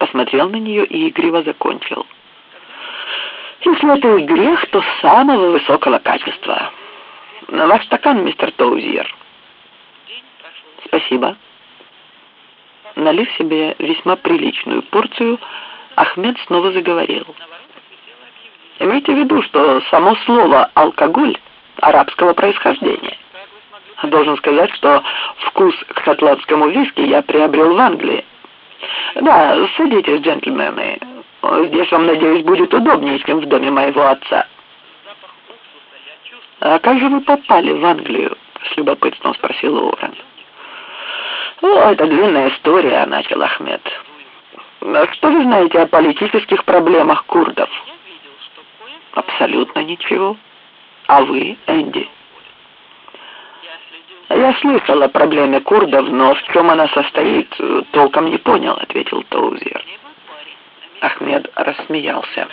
посмотрел на нее и игриво закончил. Если это и грех, то самого высокого качества. На ваш стакан, мистер Тоузьер. Спасибо. Налив себе весьма приличную порцию, Ахмед снова заговорил. Имейте в виду, что само слово «алкоголь» арабского происхождения. Должен сказать, что вкус к шотландскому виски я приобрел в Англии. Да, садитесь, джентльмены. Здесь вам, надеюсь, будет удобнее, чем в доме моего отца. А как же вы попали в Англию? С любопытством спросил Уоррен. О, это длинная история, начал Ахмед. Что вы знаете о политических проблемах курдов? Абсолютно ничего. А вы, Энди? Я слышал о проблеме курдов, но в чем она состоит, толком не понял, ответил Тоузьер. Ахмед рассмеялся.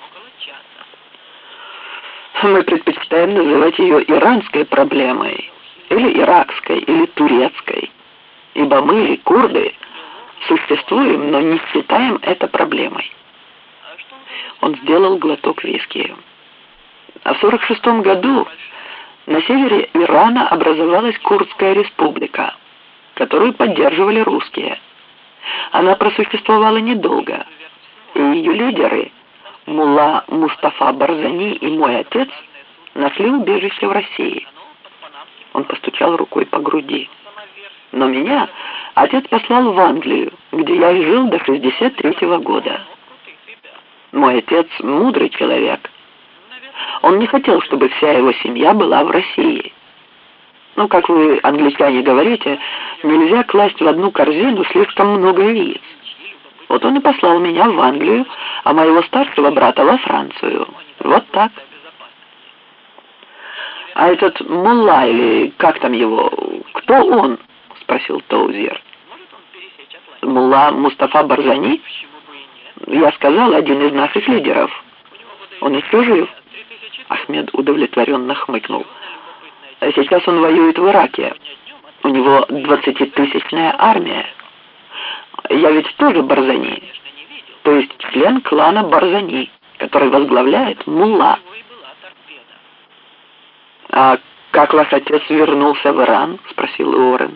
Мы предпочитаем называть ее иранской проблемой, или иракской, или турецкой, ибо мы, курды, существуем, но не считаем это проблемой. Он сделал глоток виски. А в 1946 году на севере Ирана образовалась Курдская республика, которую поддерживали русские. Она просуществовала недолго, и ее лидеры, мулла Мустафа Барзани и мой отец, нашли убежище в России. Он постучал рукой по груди. Но меня отец послал в Англию, где я и жил до 1963 года. Мой отец мудрый человек. Он не хотел, чтобы вся его семья была в России. Ну, как вы, англичане, говорите, нельзя класть в одну корзину слишком много яиц. Вот он и послал меня в Англию, а моего старшего брата во Францию. Вот так. А этот мулла, или как там его, кто он? Спросил Тоузьер. Мулла Мустафа Барзани? Я сказал, один из наших лидеров. Он еще жив? Ахмед удовлетворенно хмыкнул. А сейчас он воюет в Ираке. У него 20-тысячная армия. Я ведь тоже Барзани. То есть член клана Барзани, который возглавляет мулла. А как ваш отец вернулся в Иран? Спросил Уоррен.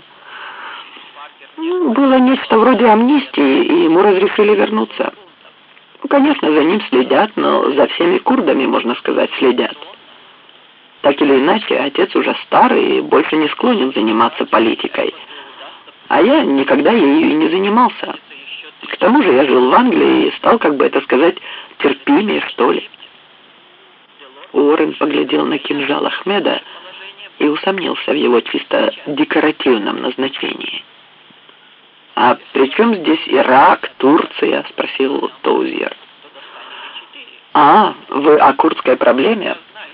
Было нечто вроде амнистии, и ему разрешили вернуться. Конечно, за ним следят, но за всеми курдами, можно сказать, следят. Так или иначе, отец уже старый и больше не склонен заниматься политикой. А я никогда ею и не занимался. К тому же я жил в Англии и стал, как бы это сказать, терпимее, что ли. Уоррен поглядел на кинжал Ахмеда и усомнился в его чисто декоративном назначении. «А при чем здесь Ирак, Турция?» — спросил Тоузьер. «А, вы о курдской проблеме?»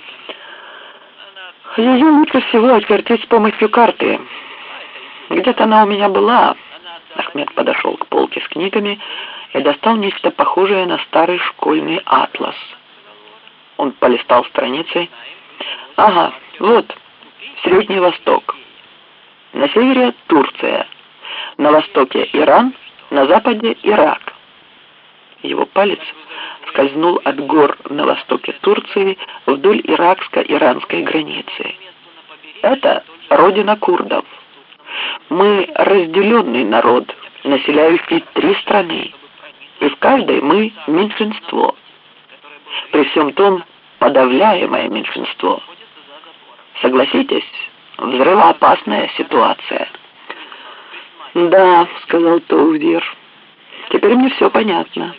«Ее лучше всего очертить с помощью карты. Где-то она у меня была». Ахмед подошел к полке с книгами и достал нечто похожее на старый школьный атлас. Он полистал страницы. «Ага, вот, Средний Восток. На севере Турция. На востоке Иран, на западе Ирак». Его палец скользнул от гор на востоке Турции вдоль иракско-иранской границы. Это родина курдов. Мы разделенный народ, населяющий 3 страны, и в каждой мы меньшинство. При всем том, подавляемое меньшинство. Согласитесь, взрывоопасная ситуация. «Да», — сказал Тоузьер, — «теперь мне все понятно».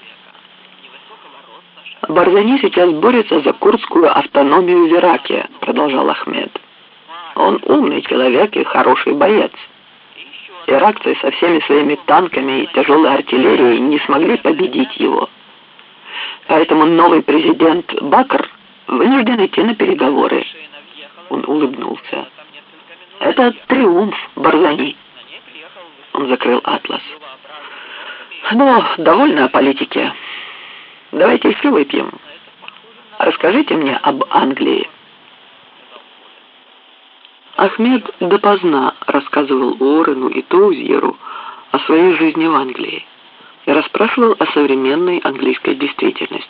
«Барзани сейчас борется за курдскую автономию в Ираке», — продолжал Ахмед. «Он умный человек и хороший боец. Иракцы со всеми своими танками и тяжелой артиллерией не смогли победить его. Поэтому новый президент Бакр вынужден идти на переговоры». Он улыбнулся. «Это триумф Барзани». Он закрыл атлас. «Но довольно о политике. Давайте еще выпьем. Расскажите мне об Англии». Ахмед допоздна рассказывал Уоррену и Тоузьеру о своей жизни в Англии. и расспрашивал о современной английской действительности.